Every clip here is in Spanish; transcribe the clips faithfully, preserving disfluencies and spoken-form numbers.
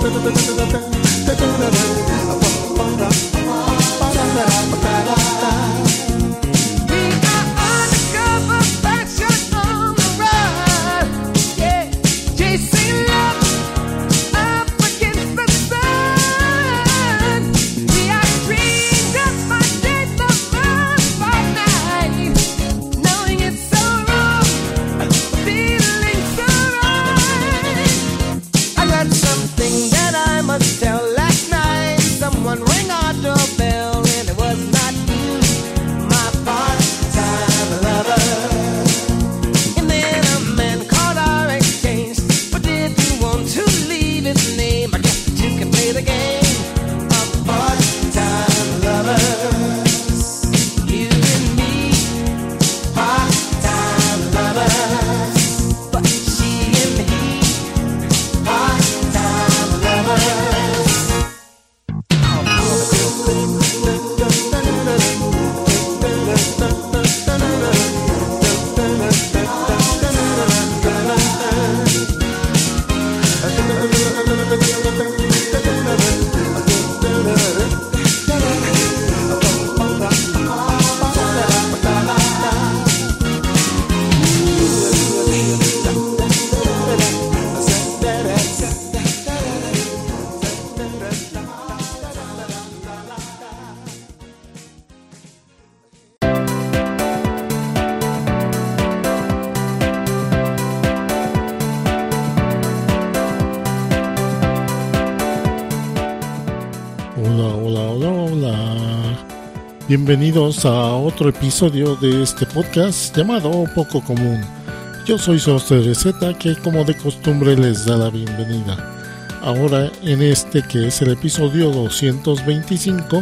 Bienvenidos a otro episodio de este podcast llamado Poco Común. Yo soy su host Z, que como de costumbre les da la bienvenida. Ahora en este que es el episodio doscientos veinticinco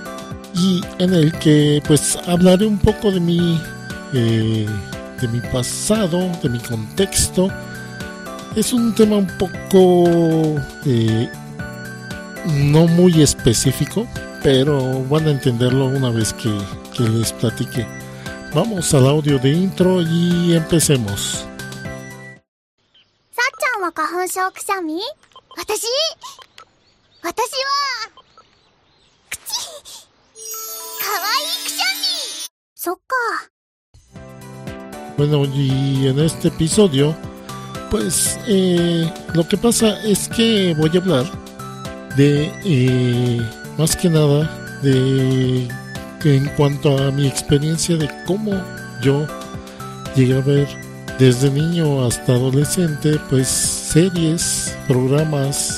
y en el que pues hablaré un poco de mi, eh, de mi pasado, de mi contexto. Es un tema un poco eh, no muy específico, pero van a entenderlo una vez que, que les platique. Vamos al audio de intro y empecemos. ¿Sa-chan wa kahunshou kusami? Watashi? Watashi wa kuchi. Kawaii kusami. Sokka. Bueno, y en este episodio, pues eh, lo que pasa es que voy a hablar de... Eh, más que nada de que en cuanto a mi experiencia de cómo yo llegué a ver desde niño hasta adolescente pues series, programas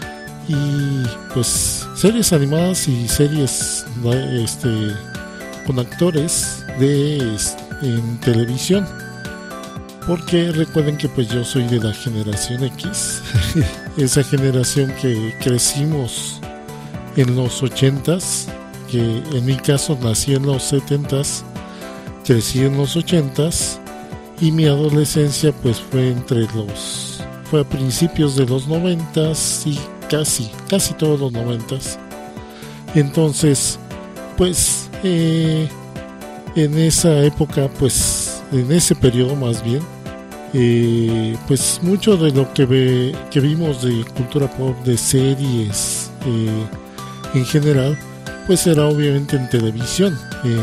y pues series animadas y series este con actores de en televisión, porque recuerden que pues yo soy de la generación X, esa generación que crecimos en los ochentas, que en mi caso nací en los setentas, crecí en los ochentas y mi adolescencia pues fue entre los fue a principios de los noventas y casi casi todos los noventas. Entonces pues eh, en esa época pues en ese periodo más bien eh, pues mucho de lo que ve, que vimos de cultura pop, de series eh, en general, pues era obviamente en televisión,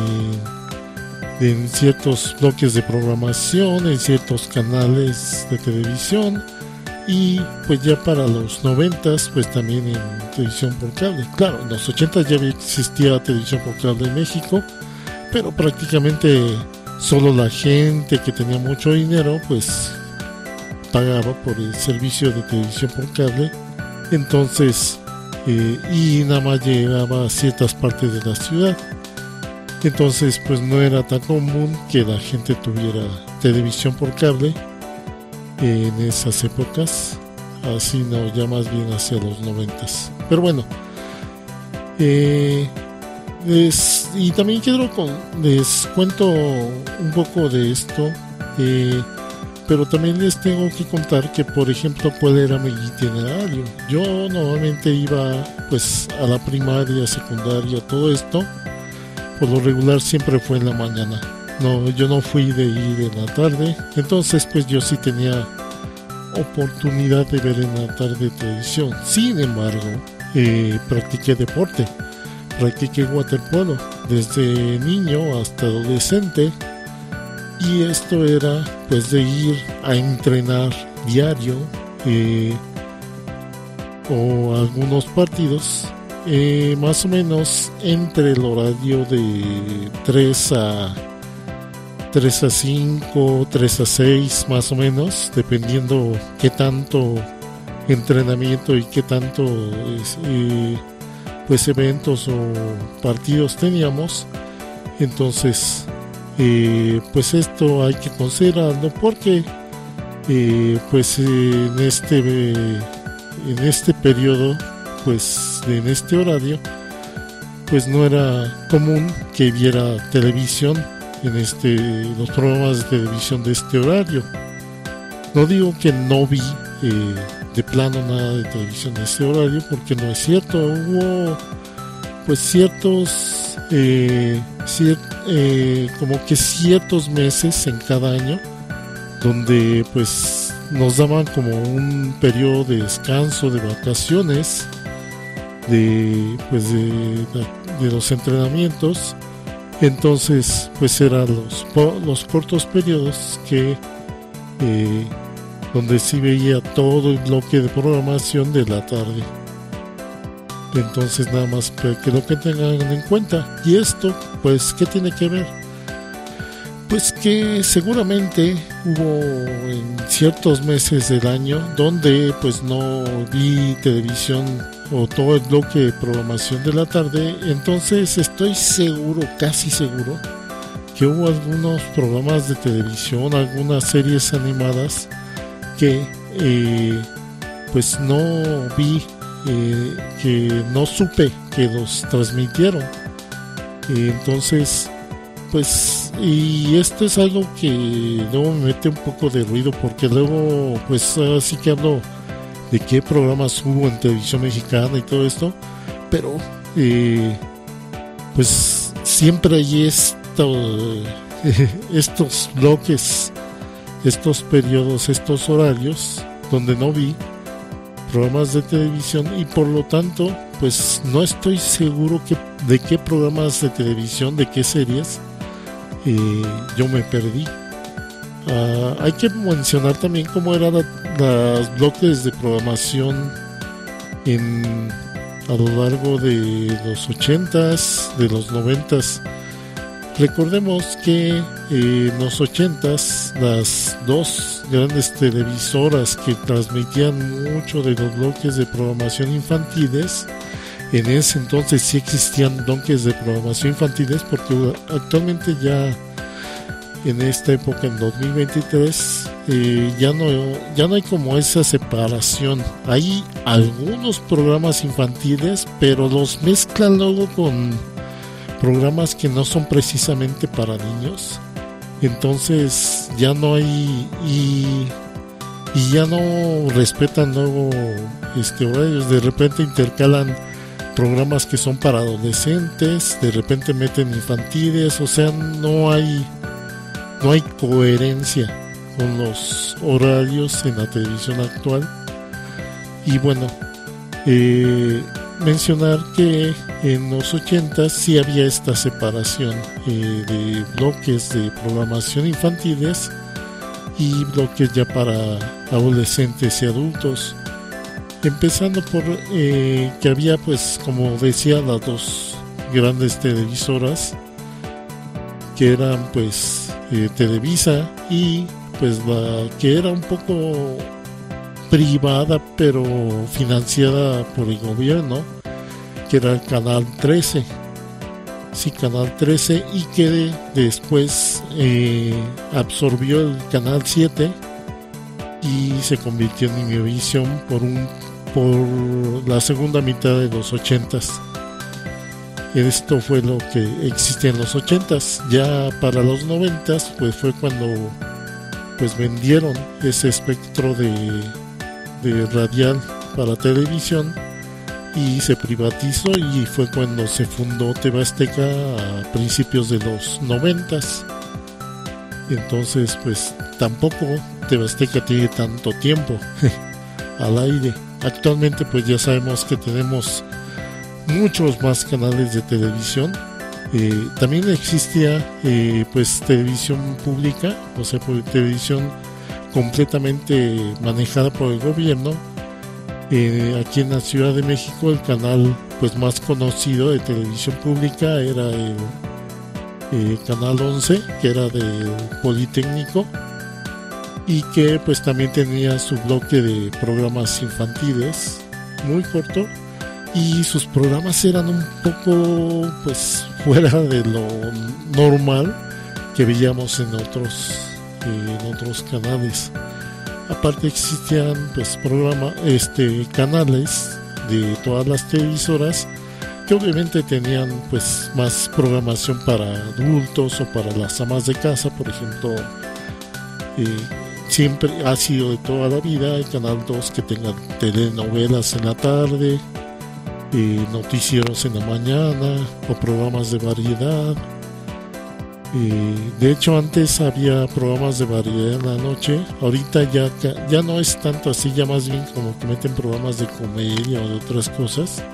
eh, en ciertos bloques de programación, en ciertos canales de televisión, y pues ya para los noventas pues también en televisión por cable. Claro, en los ochentas ya existía televisión por cable en México, pero prácticamente solo la gente que tenía mucho dinero pues pagaba por el servicio de televisión por cable. Entonces Eh, y nada más llegaba a ciertas partes de la ciudad. Entonces pues no era tan común que la gente tuviera televisión por cable eh, en esas épocas, así no, ya más bien hacia los noventas. Pero bueno, eh, les, y también quiero con, les cuento un poco de esto, eh, pero también les tengo que contar que, por ejemplo, cuál era mi itinerario. Yo normalmente iba pues a la primaria, secundaria, todo esto, por lo regular siempre fue en la mañana. No, yo no fui de ir en la tarde. Entonces pues yo sí tenía oportunidad de ver en la tarde televisión. Sin embargo, eh, practiqué deporte, practiqué waterpolo desde niño hasta adolescente, y esto era pues de ir a entrenar diario eh, o algunos partidos, eh, más o menos entre el horario de tres a cinco, tres a seis más o menos, dependiendo qué tanto entrenamiento y qué tanto eh, pues eventos o partidos teníamos. Entonces eh, pues esto hay que considerarlo, porque eh, pues en este eh, en este periodo, pues en este horario, pues no era común que viera televisión en este los programas de televisión de este horario. No digo que no vi eh, de plano nada de televisión de este horario, porque no es cierto. Hubo pues ciertos eh, cier, eh, como que ciertos meses en cada año donde pues nos daban como un periodo de descanso, de vacaciones, de pues de, de, de los entrenamientos. Entonces pues eran los, los cortos periodos que eh, donde sí veía todo el bloque de programación de la tarde. Entonces nada más que lo que tengan en cuenta. Y esto pues ¿qué tiene que ver? Pues que seguramente hubo en ciertos meses del año donde pues no vi televisión o todo el bloque de programación de la tarde. Entonces estoy seguro, casi seguro, que hubo algunos programas de televisión, algunas series animadas que eh, pues no vi, eh, que no supe que los transmitieron. Eh, entonces pues, y esto es algo que luego me mete un poco de ruido, porque luego pues así que hablo de qué programas hubo en televisión mexicana y todo esto, pero eh, pues siempre hay esto, eh, estos bloques, estos periodos, estos horarios donde no vi programas de televisión, y por lo tanto pues no estoy seguro que, de qué programas de televisión, de qué series eh, yo me perdí. Uh, hay que mencionar también cómo eran los bloques de programación en, a lo largo de los ochentas, de los noventas. Recordemos que eh, en los ochentas las dos grandes televisoras que transmitían mucho de los bloques de programación infantiles, en ese entonces sí existían bloques de programación infantiles, porque actualmente ya en esta época, en dos mil veintitrés, eh, ya no ya no hay como esa separación. Hay algunos programas infantiles, pero los mezclan luego con programas que no son precisamente para niños. Entonces ya no hay, y, y ya no respetan luego este horarios. De repente intercalan programas que son para adolescentes, de repente meten infantiles. O sea, no hay no hay coherencia con los horarios en la televisión actual. Y bueno, eh, mencionar que en los ochentas sí había esta separación eh, de bloques de programación infantiles y bloques ya para adolescentes y adultos, empezando por eh, que había, pues como decía, las dos grandes televisoras, que eran pues eh, Televisa y pues la que era un poco privada pero financiada por el gobierno, que era el Canal trece. Sí, Canal trece, y que de, después eh, absorbió el Canal siete y se convirtió en Univision por un por la segunda mitad de los ochentas. Esto fue lo que existía en los ochentas. Ya para los noventas pues fue cuando pues vendieron ese espectro de, de radial para televisión y se privatizó, y fue cuando se fundó T V Azteca a principios de los noventas. Entonces pues tampoco T V Azteca tiene tanto tiempo al aire. Actualmente pues ya sabemos que tenemos muchos más canales de televisión. Eh, también existía eh, pues televisión pública, o sea, por televisión completamente manejada por el gobierno. Eh, aquí en la Ciudad de México el canal pues más conocido de televisión pública era el eh, Canal once, que era del Politécnico, y que pues también tenía su bloque de programas infantiles muy corto, y sus programas eran un poco pues fuera de lo normal que veíamos en otros eh, en otros canales. Aparte existían pues programas, este canales de todas las televisoras que obviamente tenían pues más programación para adultos o para las amas de casa. Por ejemplo, eh, siempre ha sido de toda la vida el Canal dos que tenga telenovelas en la tarde, eh, noticieros en la mañana o programas de variedad. Eh, de hecho antes había programas de variedad en la noche. Ahorita ya, ya no es tanto así, ya más bien como que meten programas de comedia o de otras cosas,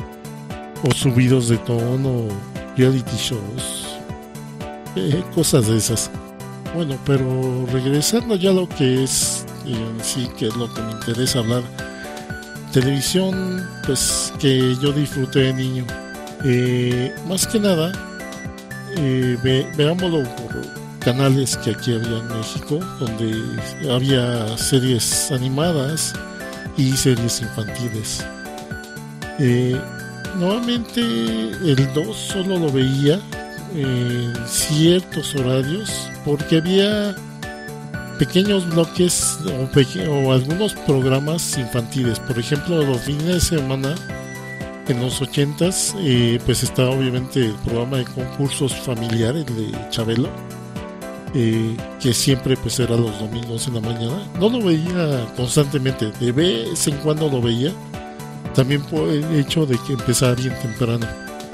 o subidos de tono, reality shows, eh, cosas de esas. Bueno, pero regresando ya a lo que es en eh, sí, que es lo que me interesa hablar, televisión pues que yo disfruté de niño, eh, más que nada eh, ve, veámoslo por canales que aquí había en México, donde había series animadas y series infantiles. eh, Nuevamente el dos solo lo veía en ciertos horarios, porque había pequeños bloques o, peque- o algunos programas infantiles. Por ejemplo, los fines de semana en los ochentas, eh, pues estaba obviamente el programa de concursos familiares de Chabelo, eh, que siempre pues era los domingos en la mañana. No lo veía constantemente, de vez en cuando lo veía, también por el hecho de que empezaba bien temprano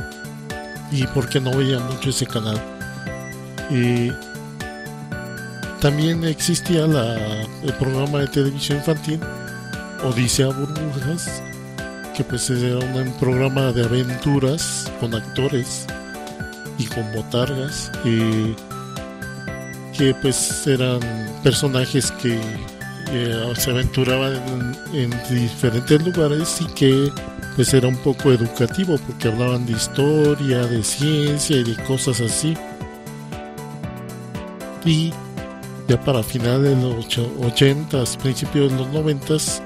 y porque no veía mucho ese canal. Eh, también existía la, el programa de televisión infantil Odisea Burbujas, que pues era un programa de aventuras con actores y con botargas, eh, que pues eran personajes que eh, se aventuraban en, en diferentes lugares, y que pues era un poco educativo porque hablaban de historia, de ciencia y de cosas así. Y ya para finales de los ochentas, principios de los noventas,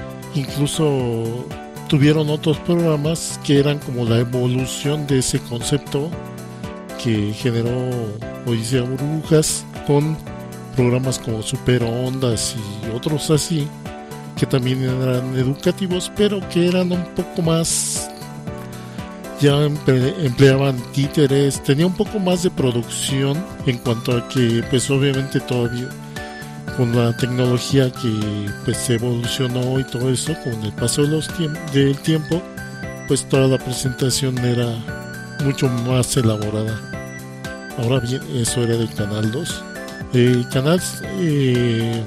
incluso tuvieron otros programas que eran como la evolución de ese concepto que generó Odisea Burbujas, con programas como Super Ondas y otros así, que también eran educativos, pero que eran un poco más, ya emple- empleaban títeres, tenía un poco más de producción, en cuanto a que pues obviamente todavía con la tecnología que pues se evolucionó y todo eso, con el paso de los tiemp- del tiempo, pues toda la presentación era mucho más elaborada. Ahora bien, eso era del Canal dos. El canal eh,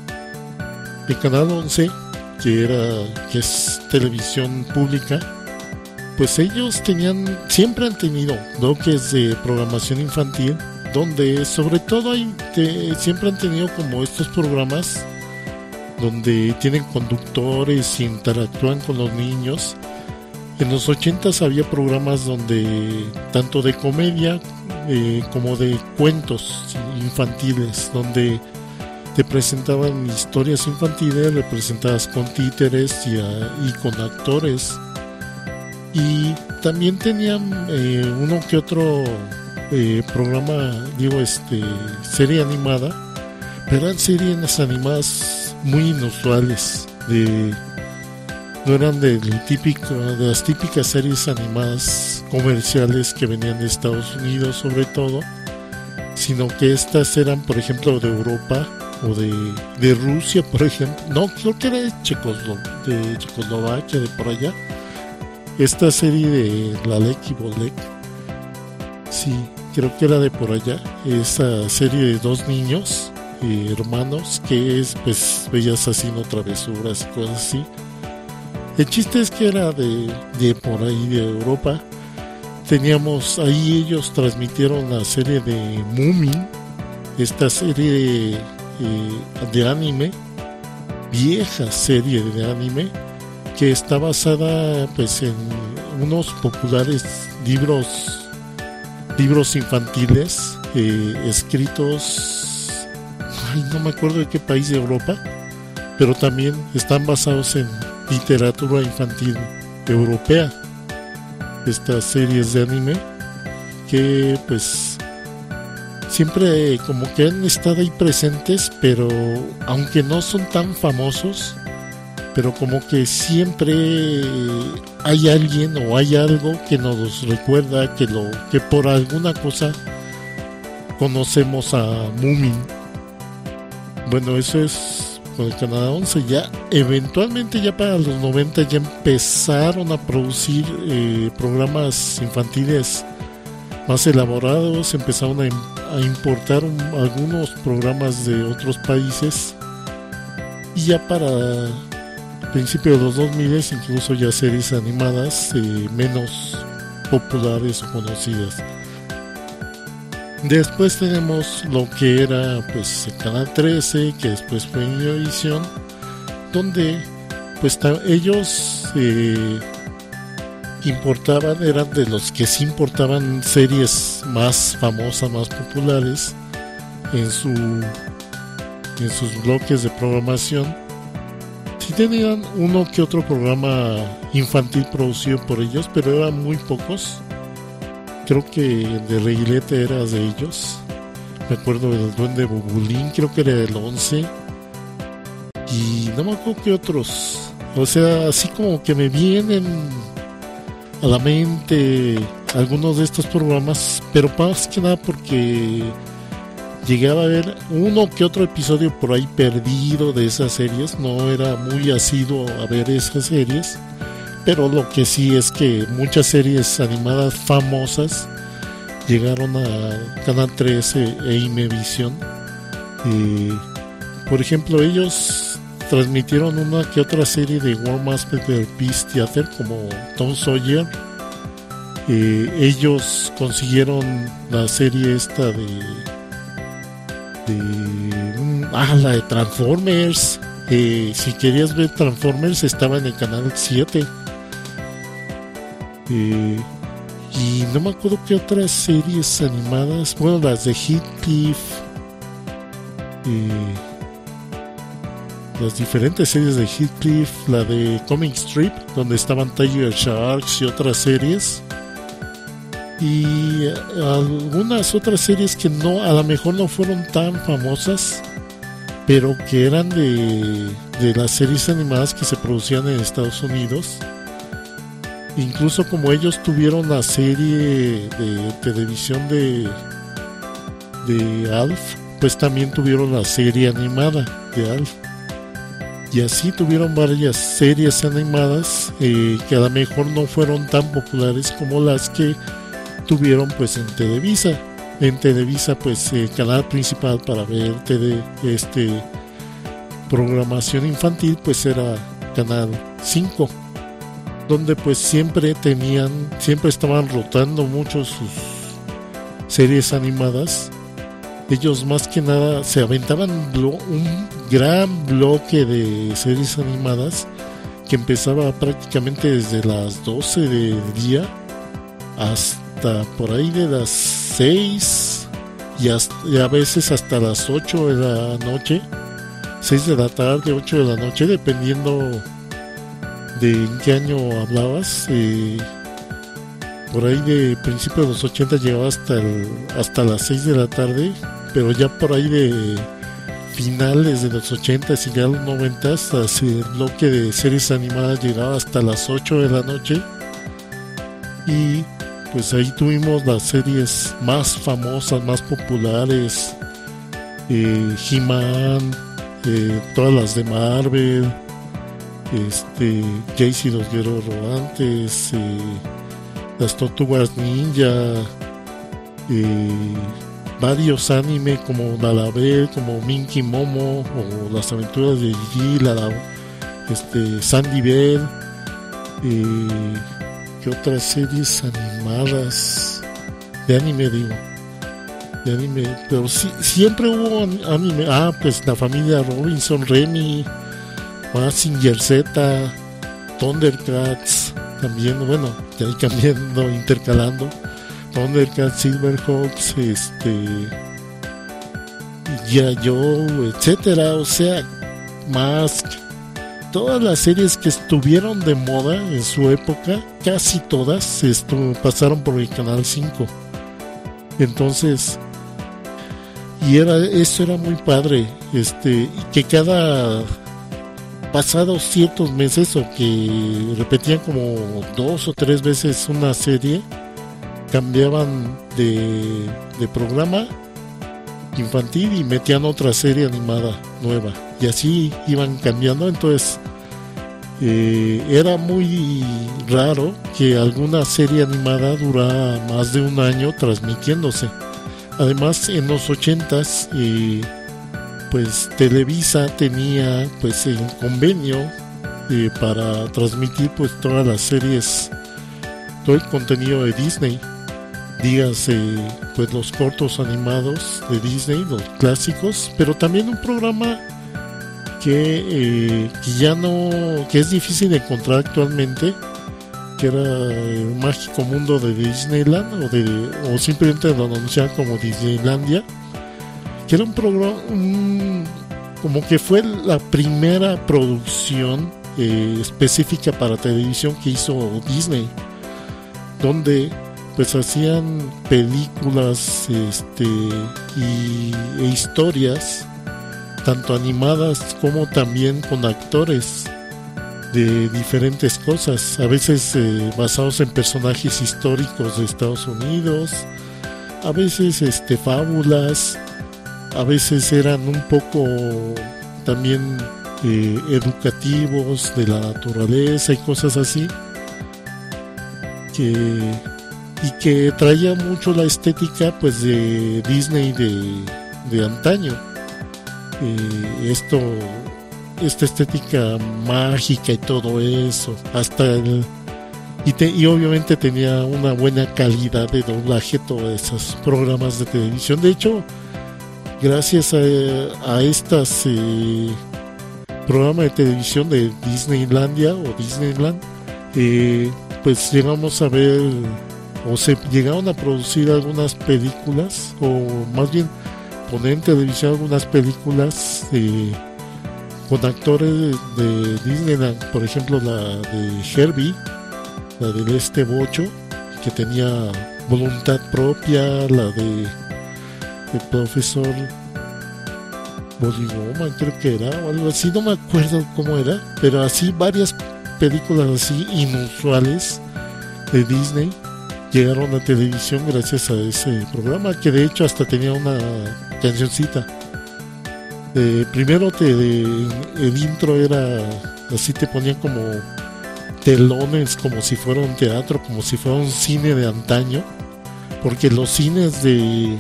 el Canal once, que era que es televisión pública, pues ellos tenían, siempre han tenido bloques de programación infantil, donde sobre todo hay, te, siempre han tenido como estos programas donde tienen conductores y interactúan con los niños. En los ochentas había programas donde tanto de comedia eh, como de cuentos infantiles, donde te presentaban historias infantiles representadas con títeres y, a, y con actores. Y también tenían eh, uno que otro eh, programa, digo, este serie animada, pero eran series animadas muy inusuales, de no eran del típico, de las típicas series animadas comerciales que venían de Estados Unidos sobre todo, sino que estas eran, por ejemplo, de Europa o de, de Rusia, por ejemplo. No, creo que era de, Checoslo, de Checoslovaquia, de por allá. Esta serie de Lalek y Bolek, sí, creo que era de por allá. Esa serie de dos niños eh, hermanos, que es, pues veías haciendo travesuras y cosas así. El chiste es que era de, de por ahí de Europa. Teníamos ahí, ellos transmitieron la serie de Moomin, esta serie eh, de anime, vieja serie de anime, que está basada pues en unos populares libros libros infantiles eh, escritos, ay, no me acuerdo de qué país de Europa, pero también están basados en literatura infantil europea, estas series de anime que pues siempre como que han estado ahí presentes, pero aunque no son tan famosos, pero como que siempre hay alguien o hay algo que nos recuerda que lo que por alguna cosa conocemos a Moomin. Bueno, eso es con el Canal once. Ya eventualmente ya para los noventa ya empezaron a producir eh, programas infantiles más elaborados, empezaron a, a importar un, algunos programas de otros países, y ya para principios de los dos mil incluso ya series animadas eh, menos populares o conocidas. Después tenemos lo que era pues el Canal trece, que después fue Univision, donde pues ta- ellos eh, importaban, eran de los que sí importaban series más famosas, más populares en su en sus bloques de programación. Sí tenían uno que otro programa infantil producido por ellos, pero eran muy pocos. Creo que el de Reguilete era de ellos. Me acuerdo del Duende Bobulín, creo que era del once. Y no me acuerdo qué otros. O sea, así como que me vienen a la mente algunos de estos programas, pero más que nada porque llegaba a ver uno que otro episodio por ahí perdido de esas series. No era muy asiduo a ver esas series, pero lo que sí es que muchas series animadas famosas llegaron a Canal trece e Imevisión. Eh, por ejemplo, ellos transmitieron una que otra serie de World Masterpiece Theater, como Tom Sawyer. Eh, ellos consiguieron la serie esta de, de ah, la de Transformers. Eh, si querías ver Transformers estaba en el Canal siete. Eh, y no me acuerdo qué otras series animadas, bueno, las de Heathcliff, eh, las diferentes series de Heathcliff, la de Comic Strip, donde estaban Tiger Sharks y otras series, y algunas otras series que no, a lo mejor no fueron tan famosas, pero que eran de, de las series animadas que se producían en Estados Unidos. Incluso como ellos tuvieron la serie de televisión de, de Alf, pues también tuvieron la serie animada de Alf. Y así tuvieron varias series animadas eh, que a lo mejor no fueron tan populares como las que tuvieron pues en Televisa. En Televisa pues el canal principal para ver tele, este programación infantil pues era Canal cinco, donde pues siempre tenían, siempre estaban rotando mucho sus series animadas. Ellos más que nada se aventaban blo- un gran bloque de series animadas que empezaba prácticamente desde las doce del día hasta por ahí de las seis y, hasta, y a veces hasta las ocho de la noche, seis de la tarde, ocho de la noche, dependiendo de en qué año hablabas. Eh, por ahí de principios de los ochenta llegaba hasta el, hasta las seis de la tarde, pero ya por ahí de finales de los ochenta y ya los noventa, hasta el bloque de series animadas llegaba hasta las ocho de la noche. Y pues ahí tuvimos las series más famosas, más populares, eh, He-Man, eh, todas las de Marvel, este, Jace y los Guerreros Rodantes, eh, las Tortugas Ninja, eh, varios anime como Lalabel, como Minky Momo o Las Aventuras de Gigi, la, este, Sandy Bell, eh, ¿qué otras series animadas de anime digo? De anime, pero sí, siempre hubo anime. Ah, pues La Familia Robinson, Remy, Mazinger Z, Thundercats, también, bueno, ya ahí cambiando, intercalando. Thundercats, Silverhawks, este, G I. Joe, etcétera, o sea, Mask, todas las series que estuvieron de moda en su época, casi todas estu- pasaron por el Canal cinco. Entonces, y era, eso era muy padre, este, que cada pasados ciertos meses o que repetían como dos o tres veces una serie, cambiaban de, de programa infantil y metían otra serie animada nueva y así iban cambiando. Entonces eh, era muy raro que alguna serie animada durara más de un año transmitiéndose. Además, en los ochentas eh, pues Televisa tenía pues el convenio eh, para transmitir pues todas las series, todo el contenido de Disney, dígase pues los cortos animados de Disney, los clásicos, pero también un programa que, eh, que ya no, que es difícil de encontrar actualmente, que era el mágico mundo de Disneyland, o de o simplemente lo anunciaban como Disneylandia, que era un programa, un, como que fue la primera producción eh, específica para televisión que hizo Disney, donde pues hacían películas este y, e historias tanto animadas como también con actores de diferentes cosas, a veces eh, basados en personajes históricos de Estados Unidos, a veces este fábulas, a veces eran un poco también eh, educativos de la naturaleza y cosas así, que y que traía mucho la estética pues de Disney de, de antaño, eh, esto esta estética mágica y todo eso, hasta el y, te, y obviamente tenía una buena calidad de doblaje todos esos programas de televisión. De hecho, gracias a, a estas eh, programas de televisión de Disneylandia o Disneyland, eh, pues llegamos a ver o se llegaron a producir algunas películas, o más bien poner en televisión algunas películas eh, con actores de, de Disneyland, por ejemplo la de Herbie, la del este bocho, que tenía voluntad propia, la de el profesor Boligoma, creo que era, o algo así, no me acuerdo cómo era, pero así varias películas así inusuales de Disney llegaron a televisión gracias a ese programa, que de hecho hasta tenía una cancioncita. Eh, primero te, de, el intro era así, te ponían como telones, como si fuera un teatro, como si fuera un cine de antaño, porque los cines de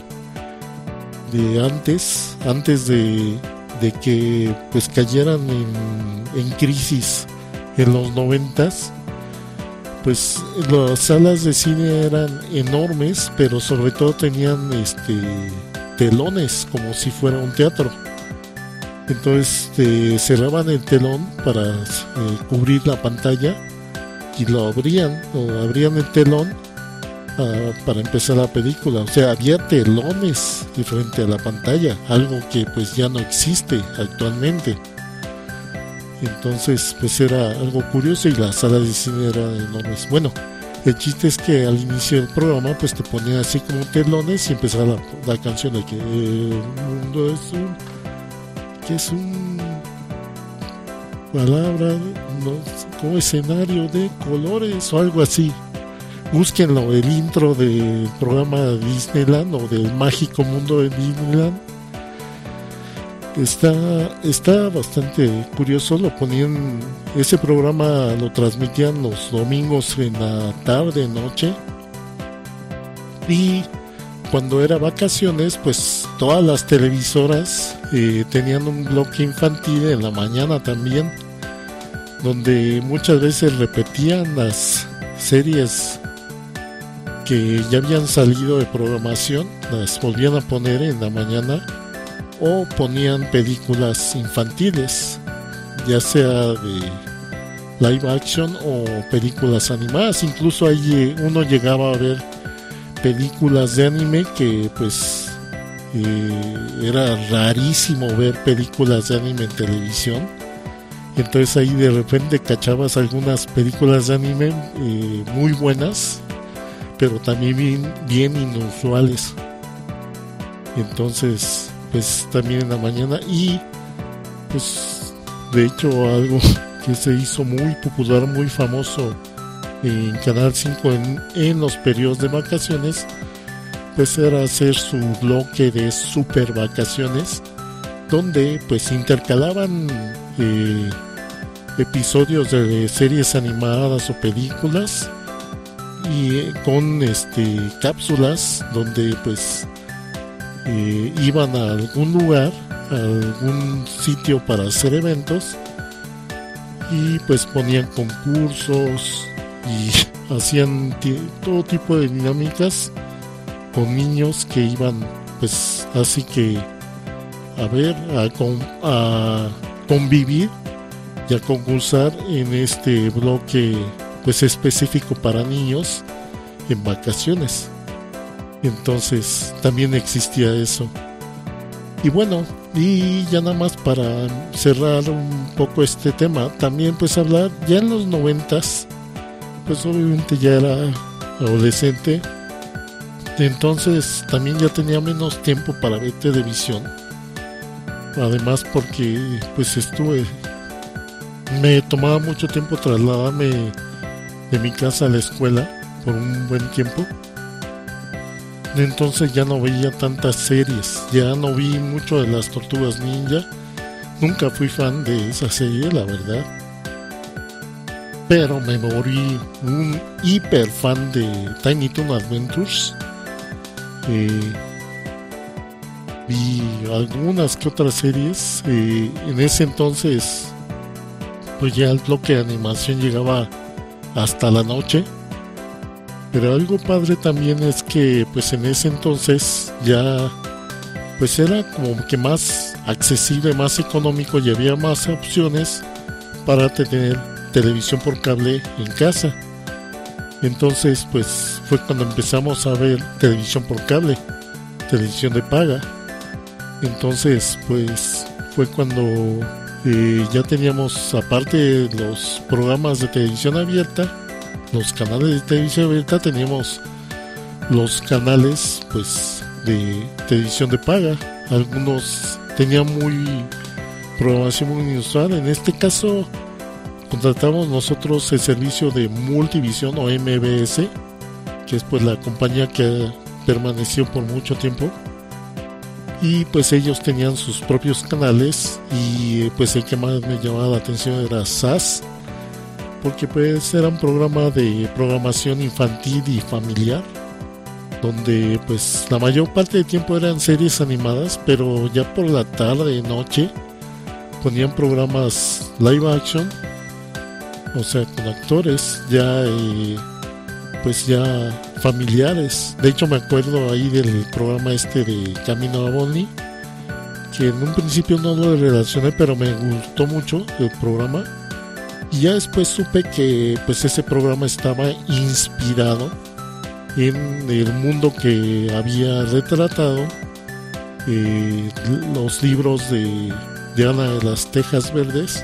de antes, antes de, de que pues cayeran en, en crisis en los noventas, pues las salas de cine eran enormes, pero sobre todo tenían este telones como si fuera un teatro. Entonces este, cerraban el telón para eh, cubrir la pantalla y lo abrían, o abrían el telón uh, para empezar la película. O sea, había telones de frente a la pantalla, algo que pues ya no existe actualmente. Entonces pues era algo curioso y las salas de cine eran enormes. Bueno, el chiste es que al inicio del programa pues te ponían así como telones y empezaba la, la canción de que el mundo es un que es un palabra no, como escenario de colores o algo así. Búsquenlo, el intro del programa de Disneyland o del mágico mundo de Disneyland. Está, está bastante curioso. Lo ponían, ese programa lo transmitían los domingos en la tarde, noche, y cuando era vacaciones, pues todas las televisoras eh, tenían un bloque infantil en la mañana también, donde muchas veces repetían las series que ya habían salido de programación, las volvían a poner en la mañana, o ponían películas infantiles, ya sea de live action o películas animadas. Incluso ahí uno llegaba a ver películas de anime que pues eh, era rarísimo ver películas de anime en televisión. Entonces ahí de repente cachabas algunas películas de anime eh, muy buenas, pero también bien, bien inusuales. Entonces pues también en la mañana, y pues de hecho algo que se hizo muy popular, muy famoso en Canal cinco en, en los periodos de vacaciones, pues era hacer su bloque de super vacaciones, donde pues intercalaban eh, episodios de series animadas o películas, y eh, con este cápsulas donde pues eh, iban a algún lugar, a algún sitio para hacer eventos, y pues ponían concursos y hacían t- todo tipo de dinámicas con niños que iban pues así que a ver, a, con, a convivir y a concursar en este bloque pues específico para niños en vacaciones. Entonces también existía eso. Y bueno, y ya nada más para cerrar un poco este tema, también pues hablar, ya en los noventas, pues obviamente ya era adolescente, entonces también ya tenía menos tiempo para ver televisión, además porque pues estuve, me tomaba mucho tiempo trasladarme de mi casa a la escuela por un buen tiempo. Entonces ya no veía tantas series, ya no vi mucho de las Tortugas Ninja, nunca fui fan de esa serie, la verdad, pero me volví un hiper fan de Tiny Toon Adventures. Eh, vi algunas que otras series, eh, en ese entonces pues ya el bloque de animación llegaba hasta la noche. Pero algo padre también es que pues en ese entonces ya pues era como que más accesible, más económico, y había más opciones para tener televisión por cable en casa. Entonces pues fue cuando empezamos a ver televisión por cable, televisión de paga. Entonces pues fue cuando eh, ya teníamos, aparte de los programas de televisión abierta, los canales de televisión abierta, teníamos los canales pues de televisión de paga. Algunos tenían muy programación muy inusual. En este caso contratamos nosotros el servicio de Multivisión o M B S, que es pues la compañía que permaneció por mucho tiempo, y pues ellos tenían sus propios canales, y pues el que más me llamaba la atención era S A S, porque pues era un programa de programación infantil y familiar, donde pues la mayor parte del tiempo eran series animadas, pero ya por la tarde, noche, ponían programas live action, o sea, con actores ya eh, pues ya familiares. De hecho me acuerdo ahí del programa este de Camino a Bonnie, que en un principio no lo relacioné, pero me gustó mucho el programa. Y ya después supe que pues ese programa estaba inspirado en el mundo que había retratado eh, los libros de, de Ana de las Tejas Verdes.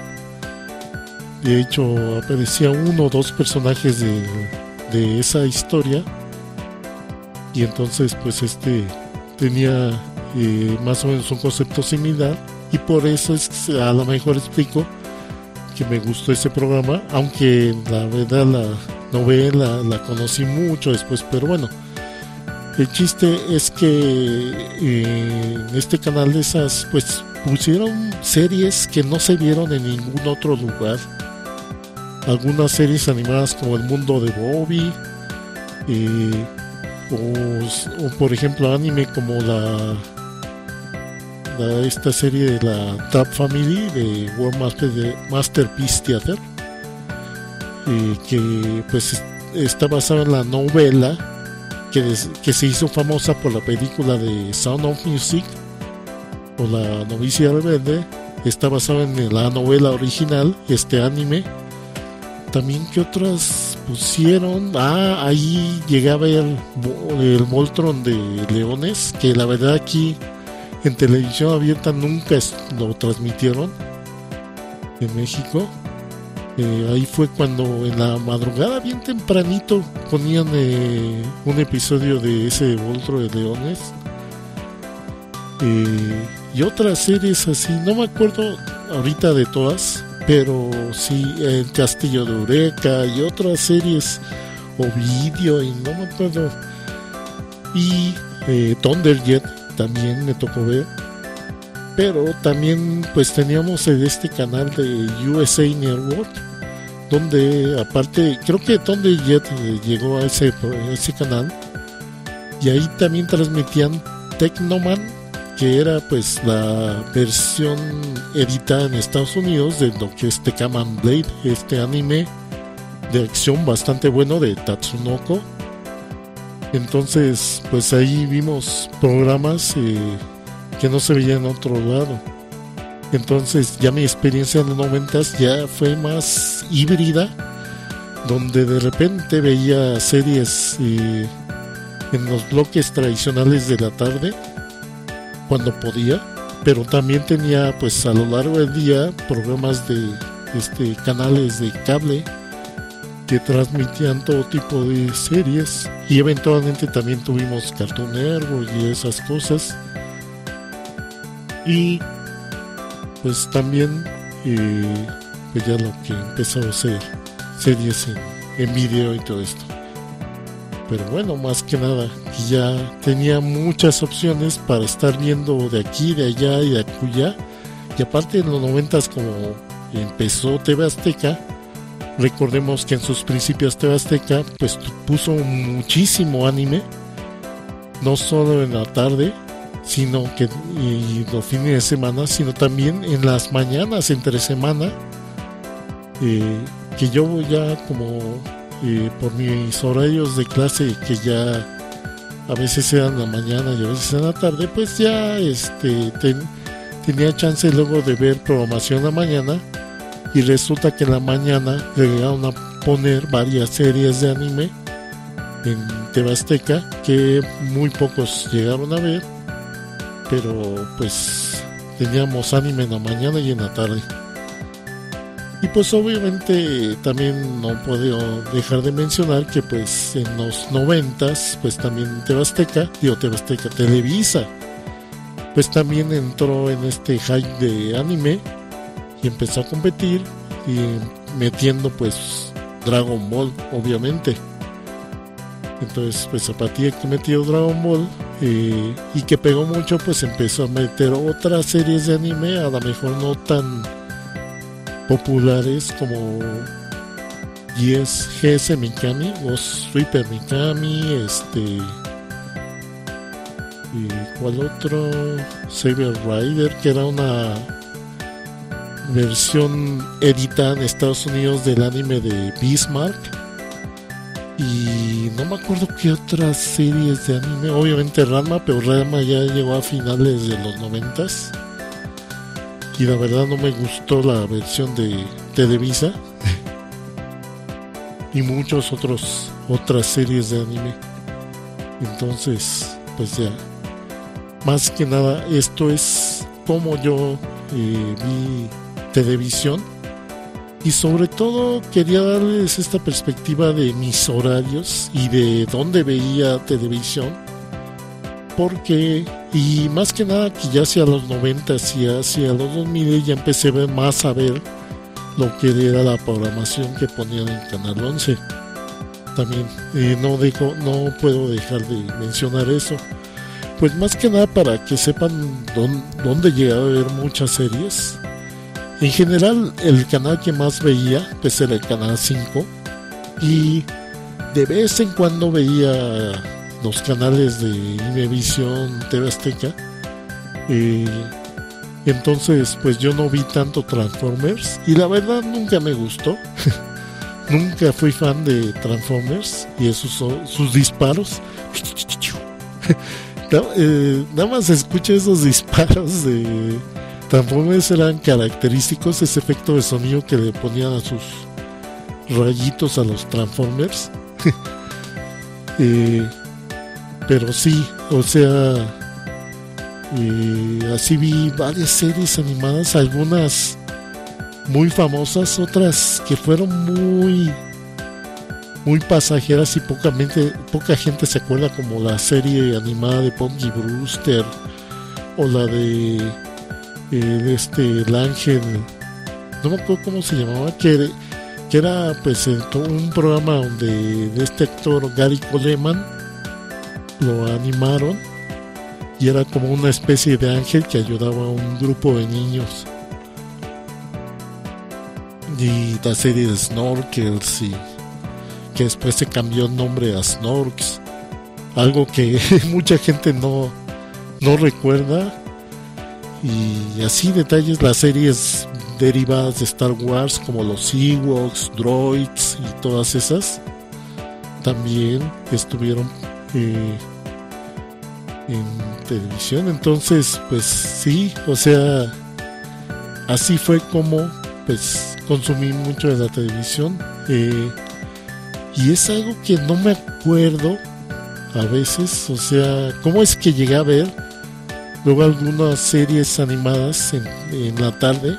De hecho aparecía uno o dos personajes de, de esa historia, y entonces pues este tenía eh, más o menos un concepto similar, y por eso es, a lo mejor explico que me gustó ese programa, aunque la verdad la novela la conocí mucho después. Pero bueno, el chiste es que eh, en este canal de esas pues pusieron series que no se vieron en ningún otro lugar. Algunas series animadas como El Mundo de Bobby, eh, o, o por ejemplo anime como la, la esta serie de la Trap Family de World Master, de Masterpiece Theater, eh, que pues está basada en la novela que, des, que se hizo famosa por la película de Sound of Music o La Novicia Rebelde. Está basada en la novela original, este anime. También que otras pusieron, ah, ahí llegaba el, el Voltron de Leones, que la verdad aquí en televisión abierta nunca lo transmitieron en México. Eh, ahí fue cuando en la madrugada bien tempranito ponían eh, un episodio de ese Voltron de Leones. Eh, y otras series así, no me acuerdo ahorita de todas, pero sí, El Castillo de Eureka y otras series, Ovidio y no me acuerdo, y eh, Thunderjet también me tocó ver. Pero también pues teníamos este canal de U S A Network, donde aparte creo que Thunderjet eh, llegó a ese, a ese canal, y ahí también transmitían Technoman, que era pues la versión editada en Estados Unidos de lo que es Tekkaman Blade, este anime de acción bastante bueno de Tatsunoko. Entonces pues ahí vimos programas eh, que no se veían en otro lado. Entonces ya mi experiencia en los noventas ya fue más híbrida, donde de repente veía series eh, en los bloques tradicionales de la tarde cuando podía, pero también tenía pues a lo largo del día programas de este canales de cable que transmitían todo tipo de series, y eventualmente también tuvimos Cartoon Network y esas cosas, y pues también eh, pues ya lo que empezó a ser series en, en video y todo esto. Pero bueno, más que nada, ya tenía muchas opciones para estar viendo de aquí, de allá y de acullá. Y aparte en los noventas, como empezó T V Azteca, recordemos que en sus principios T V Azteca pues puso muchísimo anime, no solo en la tarde, sino que y los fines de semana, sino también en las mañanas entre semana, eh, que yo ya como eh, por mis horarios de clase, que ya a veces eran en la mañana y a veces en la tarde, pues ya este ten, tenía chance luego de ver programación en la mañana, y resulta que en la mañana llegaron a poner varias series de anime en T V Azteca que muy pocos llegaron a ver, pero pues teníamos anime en la mañana y en la tarde. Y pues obviamente también no puedo dejar de mencionar que pues en los noventas pues también T V Azteca, digo T V Azteca, Televisa, pues también entró en este hype de anime y empezó a competir, y metiendo pues Dragon Ball, obviamente. Entonces pues a partir de que metió Dragon Ball eh, y que pegó mucho, pues empezó a meter otras series de anime, a lo mejor no tan populares como G S Mikami o Sweeper Mikami, este y cuál otro, Saber Rider, que era una versión editada en Estados Unidos del anime de Bismarck, y no me acuerdo qué otras series de anime, obviamente Ranma, pero Ranma ya llegó a finales de los noventas y la verdad no me gustó la versión de Televisa y muchos otros otras series de anime. Entonces pues ya, más que nada esto es como yo eh, vi televisión, y sobre todo quería darles esta perspectiva de mis horarios y de dónde veía televisión, porque y más que nada que ya hacia los noventa y hacia los dos mil ya empecé a ver más a ver lo que era la programación que ponían en Canal once. También eh, no dejo, no puedo dejar de mencionar eso, pues más que nada para que sepan dónde, dónde llegaba a ver muchas series. En general el canal que más veía pues era el Canal cinco, y de vez en cuando veía los canales de Imevisión, T V Azteca. Eh, entonces pues yo no vi tanto Transformers y la verdad nunca me gustó. Nunca fui fan de Transformers y esos son sus disparos. eh, nada más escucho esos disparos de Transformers, eran característicos, ese efecto de sonido que le ponían a sus rayitos a los Transformers. eh, pero sí, o sea, eh, así vi varias series animadas, algunas muy famosas, otras que fueron muy muy pasajeras y poca, mente, poca gente se acuerda, como la serie animada de Punky Brewster o la de, eh, de este el ángel, no me acuerdo cómo se llamaba, que, que era pues un programa donde de este actor Gary Coleman lo animaron y era como una especie de ángel que ayudaba a un grupo de niños. Y la serie de Snorkels, y que después se cambió el nombre a Snorks, algo que mucha gente no, no recuerda. Y así detalles, las series derivadas de Star Wars como los Ewoks, Droids y todas esas también estuvieron eh, en televisión. Entonces pues sí, o sea, así fue como pues consumí mucho de la televisión, eh, y es algo que no me acuerdo a veces, o sea, cómo es que llegué a ver luego algunas series animadas en, en la tarde,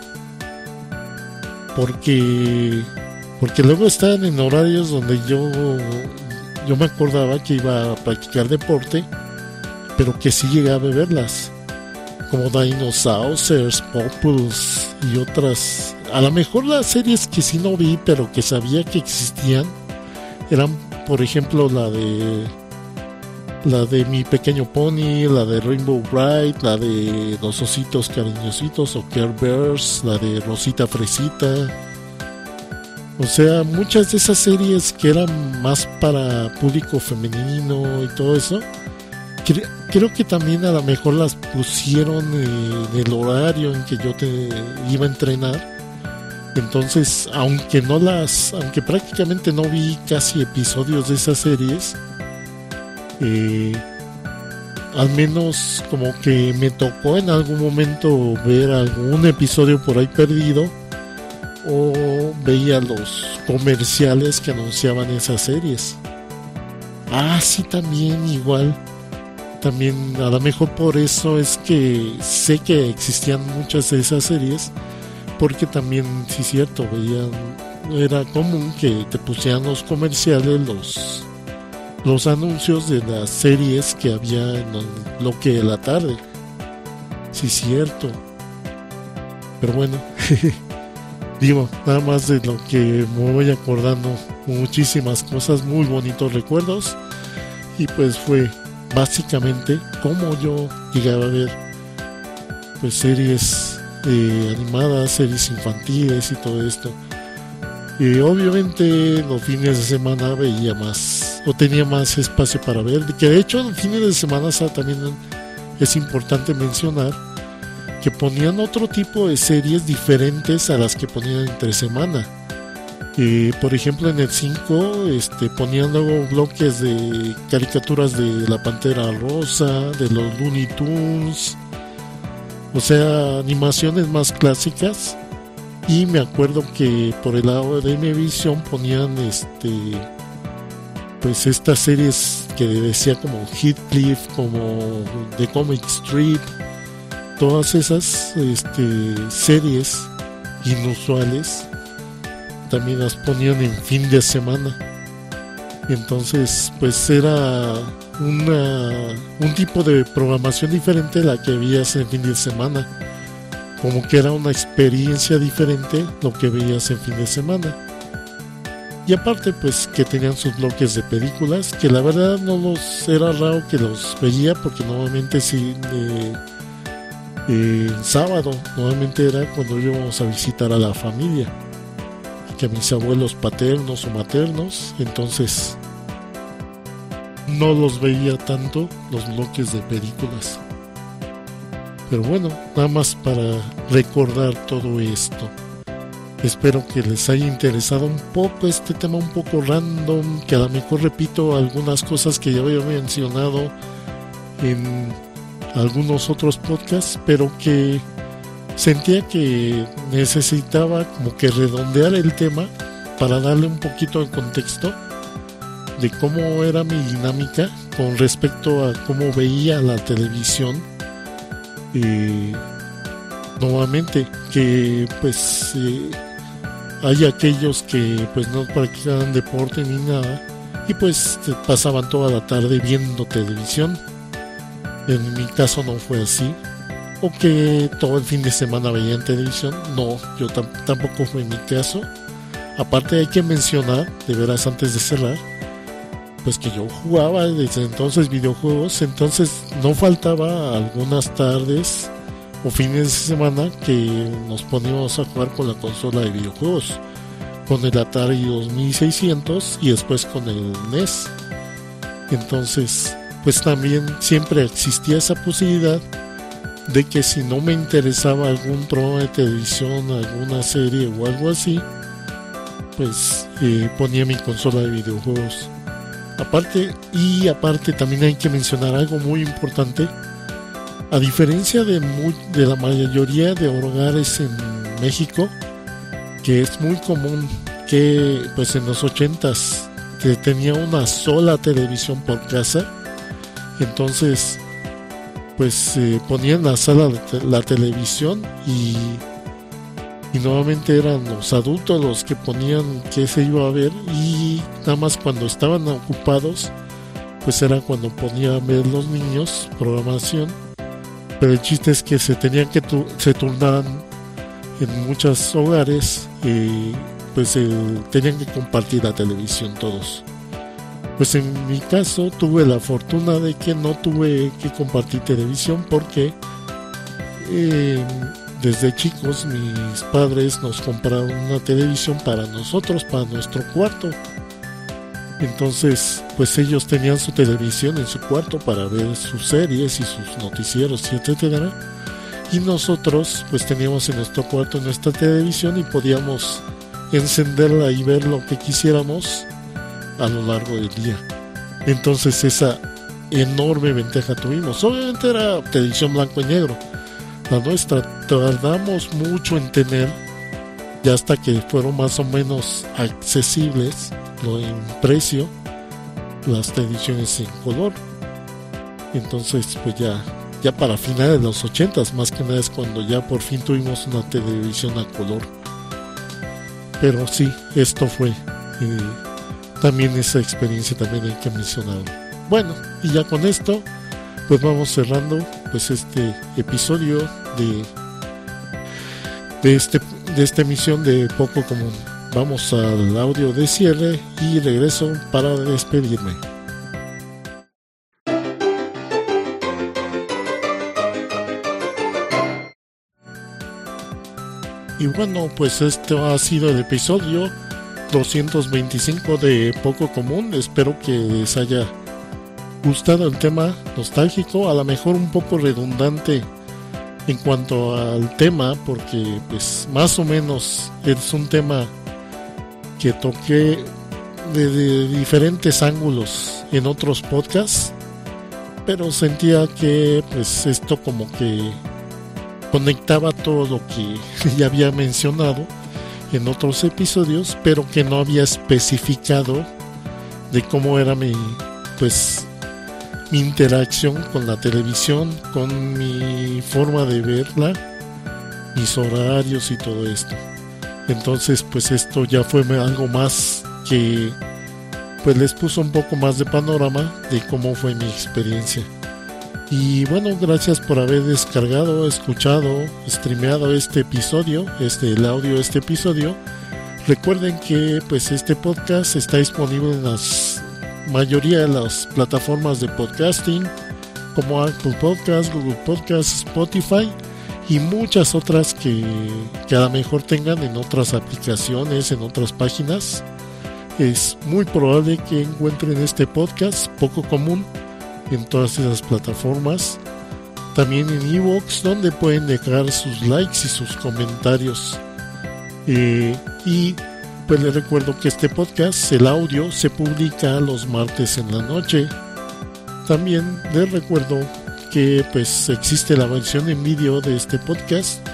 porque porque luego estaban en horarios donde yo yo me acordaba que iba a practicar deporte, pero que sí llegaba a verlas, como Dinosaurs, Populus y otras. A lo mejor las series que sí no vi, pero que sabía que existían, eran, por ejemplo, la de la de Mi Pequeño Pony, la de Rainbow Bright, la de Los Ositos Cariñositos o Care Bears, la de Rosita Fresita. O sea, muchas de esas series que eran más para público femenino y todo eso, cre- creo que también a lo mejor las pusieron en el horario en que yo te iba a entrenar. Entonces, aunque no las, aunque prácticamente no vi casi episodios de esas series, eh, al menos como que me tocó en algún momento ver algún episodio por ahí perdido, o veía los comerciales que anunciaban esas series. Ah, sí, también igual. También a lo mejor por eso es que sé que existían muchas de esas series, porque también, sí es cierto, veían, era común que te pusieran los comerciales, los los anuncios de las series que había en el bloque de la tarde. Sí es cierto. Pero bueno, digo, nada más de lo que me voy acordando, muchísimas cosas, muy bonitos recuerdos, y pues fue básicamente como yo llegaba a ver pues series eh, animadas, series infantiles y todo esto. Y obviamente los fines de semana veía más, o tenía más espacio para ver, que de hecho los fines de semana, o sea, también es importante mencionar que ponían otro tipo de series diferentes a las que ponían entre semana. Eh, por ejemplo, en el cinco este, ponían luego bloques de caricaturas de la Pantera Rosa, de los Looney Tunes, o sea, animaciones más clásicas. Y me acuerdo que por el lado de Imevisión ponían este pues estas series que decía como Heathcliff, como The Comic Strip, todas esas este, series inusuales también las ponían en fin de semana. Entonces pues era una, un tipo de programación diferente a la que veías en fin de semana, como que era una experiencia diferente lo que veías en fin de semana. Y aparte pues que tenían sus bloques de películas, que la verdad no los era raro que los veía, porque normalmente sí eh, eh, sábado normalmente era cuando íbamos a visitar a la familia, que a mis abuelos paternos o maternos. Entonces no los veía tanto los bloques de películas. Pero bueno, nada más para recordar todo esto. Espero que les haya interesado un poco este tema un poco random, que a lo mejor repito algunas cosas que ya había mencionado en algunos otros podcasts, pero que sentía que necesitaba como que redondear el tema para darle un poquito de contexto de cómo era mi dinámica con respecto a cómo veía la televisión. Eh, nuevamente, que pues eh, hay aquellos que pues no practicaban deporte ni nada y pues pasaban toda la tarde viendo televisión. En mi caso no fue así. O que todo el fin de semana veían televisión. No, yo tam- tampoco fue mi caso. Aparte hay que mencionar, de veras antes de cerrar, pues que yo jugaba desde entonces videojuegos. Entonces no faltaba algunas tardes o fines de semana que nos poníamos a jugar con la consola de videojuegos, con el Atari dos mil seiscientos y después con el N E S. Entonces pues también siempre existía esa posibilidad de que si no me interesaba algún programa de televisión, alguna serie o algo así, pues eh, ponía mi consola de videojuegos. Aparte, y aparte también hay que mencionar algo muy importante. A diferencia de, muy, de la mayoría de hogares en México, que es muy común que pues en los ochentas se tenía una sola televisión por casa, entonces pues eh, ponían la sala de te- la televisión y, y nuevamente eran los adultos los que ponían qué se iba a ver, y nada más cuando estaban ocupados pues era cuando ponían ver los niños programación. Pero el chiste es que se tenían que tu- se turnaban en muchos hogares, y pues el, tenían que compartir la televisión todos. Pues en mi caso tuve la fortuna de que no tuve que compartir televisión porque eh, desde chicos mis padres nos compraron una televisión para nosotros, para nuestro cuarto. Entonces pues ellos tenían su televisión en su cuarto para ver sus series y sus noticieros y etcétera, y nosotros pues teníamos en nuestro cuarto nuestra televisión y podíamos encenderla y ver lo que quisiéramos a lo largo del día. Entonces esa enorme ventaja tuvimos. Obviamente era televisión blanco y negro. La nuestra tardamos mucho en tener, ya hasta que fueron más o menos accesibles lo en precio las televisiones en color. Entonces pues ya ya para finales de los ochentas más que nada es cuando ya por fin tuvimos una televisión a color. Pero sí, esto fue eh, también esa experiencia también hay que mencionar. Bueno, y ya con esto pues vamos cerrando pues este episodio de de este de esta emisión de Poco Común. Vamos al audio de cierre y regreso para despedirme. Y bueno, pues este ha sido el episodio doscientos veinticinco de Poco Común. Espero que les haya gustado el tema nostálgico, a lo mejor un poco redundante en cuanto al tema, porque pues más o menos es un tema que toqué de, de diferentes ángulos en otros podcasts, pero sentía que pues esto como que conectaba todo lo que ya había mencionado en otros episodios, pero que no había especificado de cómo era mi pues mi interacción con la televisión, con mi forma de verla, mis horarios y todo esto. Entonces pues esto ya fue algo más que pues les puso un poco más de panorama de cómo fue mi experiencia. Y bueno, gracias por haber descargado, escuchado, streameado este episodio, este el audio de este episodio. Recuerden que pues este podcast está disponible en las mayoría de las plataformas de podcasting como Apple Podcast, Google Podcast, Spotify y muchas otras que, que a lo mejor tengan en otras aplicaciones, en otras páginas. es muy probable que encuentren este podcast poco común en todas esas plataformas. También en iVoox, donde pueden dejar sus likes y sus comentarios. Eh, y pues les recuerdo que este podcast, el audio, se publica los martes en la noche. También les recuerdo que pues existe la versión en vídeo de este podcast,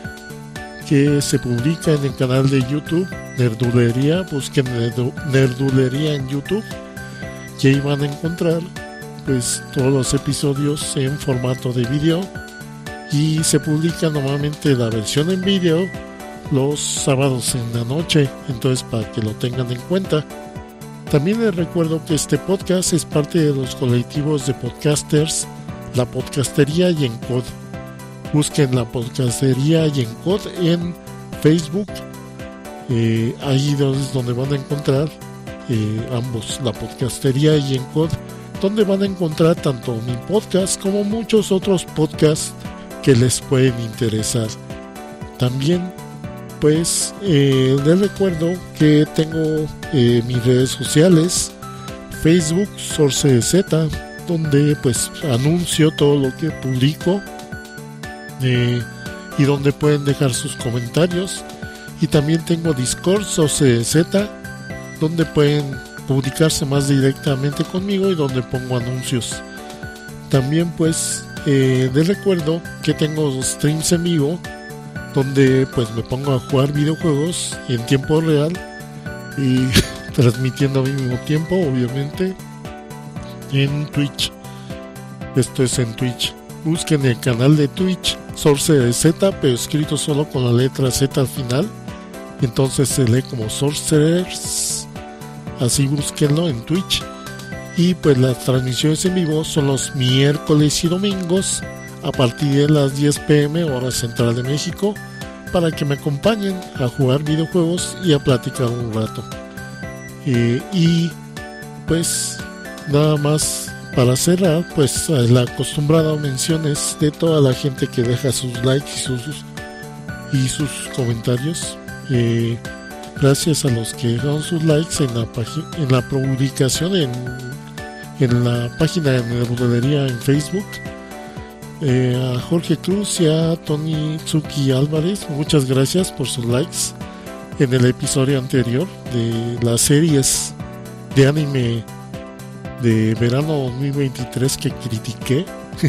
que se publica en el canal de YouTube Nerdulería. Busquen Nerdulería en YouTube y ahí van a encontrar pues todos los episodios en formato de vídeo, y se publica normalmente la versión en vídeo los sábados en la noche, entonces para que lo tengan en cuenta. También les recuerdo que este podcast es parte de los colectivos de podcasters La Podcastería y Encode. Busquen La Podcastería y Encode en Facebook, eh, ahí es donde van a encontrar eh, ambos, La Podcastería y Encode, donde van a encontrar tanto mi podcast como muchos otros podcasts que les pueden interesar. También pues eh, les recuerdo que tengo eh, mis redes sociales, Facebook SorceZ, donde pues anuncio todo lo que publico, eh, y donde pueden dejar sus comentarios. Y también tengo Discord SorceZ, donde pueden comunicarse más directamente conmigo y donde pongo anuncios. También pues eh, les recuerdo que tengo streams en vivo, donde pues me pongo a jugar videojuegos en tiempo real y transmitiendo al mismo tiempo, obviamente, en Twitch. Esto es en Twitch. Busquen el canal de Twitch SorceZ, pero escrito solo con la letra Z al final, entonces se lee como Sorcerers. Así búsquenlo en Twitch. Y pues las transmisiones en vivo son los miércoles y domingos a partir de las diez pm hora central de México, para que me acompañen a jugar videojuegos y a platicar un rato. Eh, y pues nada más para cerrar, pues la acostumbrada menciones de toda la gente que deja sus likes y sus, y sus comentarios. Eh, gracias a los que dejaron sus likes en la, en la publicación en, en la página de Nerdulería en Facebook. Eh, a Jorge Cruz y a Tony Tsuki Álvarez, muchas gracias por sus likes en el episodio anterior de las series de anime de verano dos mil veintitrés que critiqué.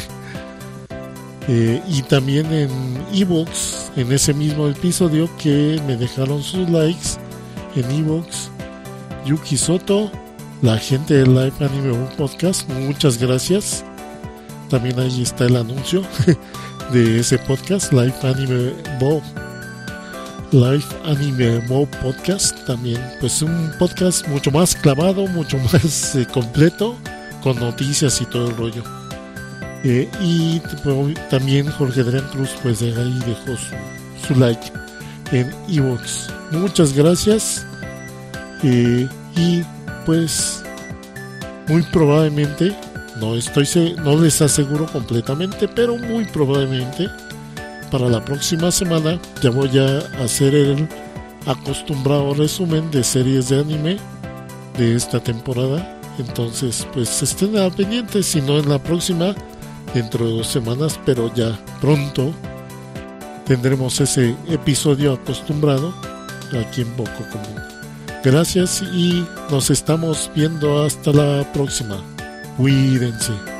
eh, y también en iVoox, en ese mismo episodio, que me dejaron sus likes en iVoox, Yuki Soto, la gente de Live Anime Podcast, muchas gracias. También ahí está el anuncio de ese podcast, Live Anime Bo, Live Anime Bo Podcast. También pues un podcast mucho más clavado, mucho más eh, completo, con noticias y todo el rollo. Eh, y pues, también Jorge Adrián Cruz pues de ahí dejó su, su like en iVoox. Muchas gracias. Eh, y pues muy probablemente, no estoy no les aseguro completamente, pero muy probablemente para la próxima semana ya voy a hacer el acostumbrado resumen de series de anime de esta temporada. Entonces pues estén al pendiente, si no en la próxima, dentro de dos semanas, pero ya pronto tendremos ese episodio acostumbrado aquí en Poco Común. Gracias y nos estamos viendo hasta la próxima. Cuídense.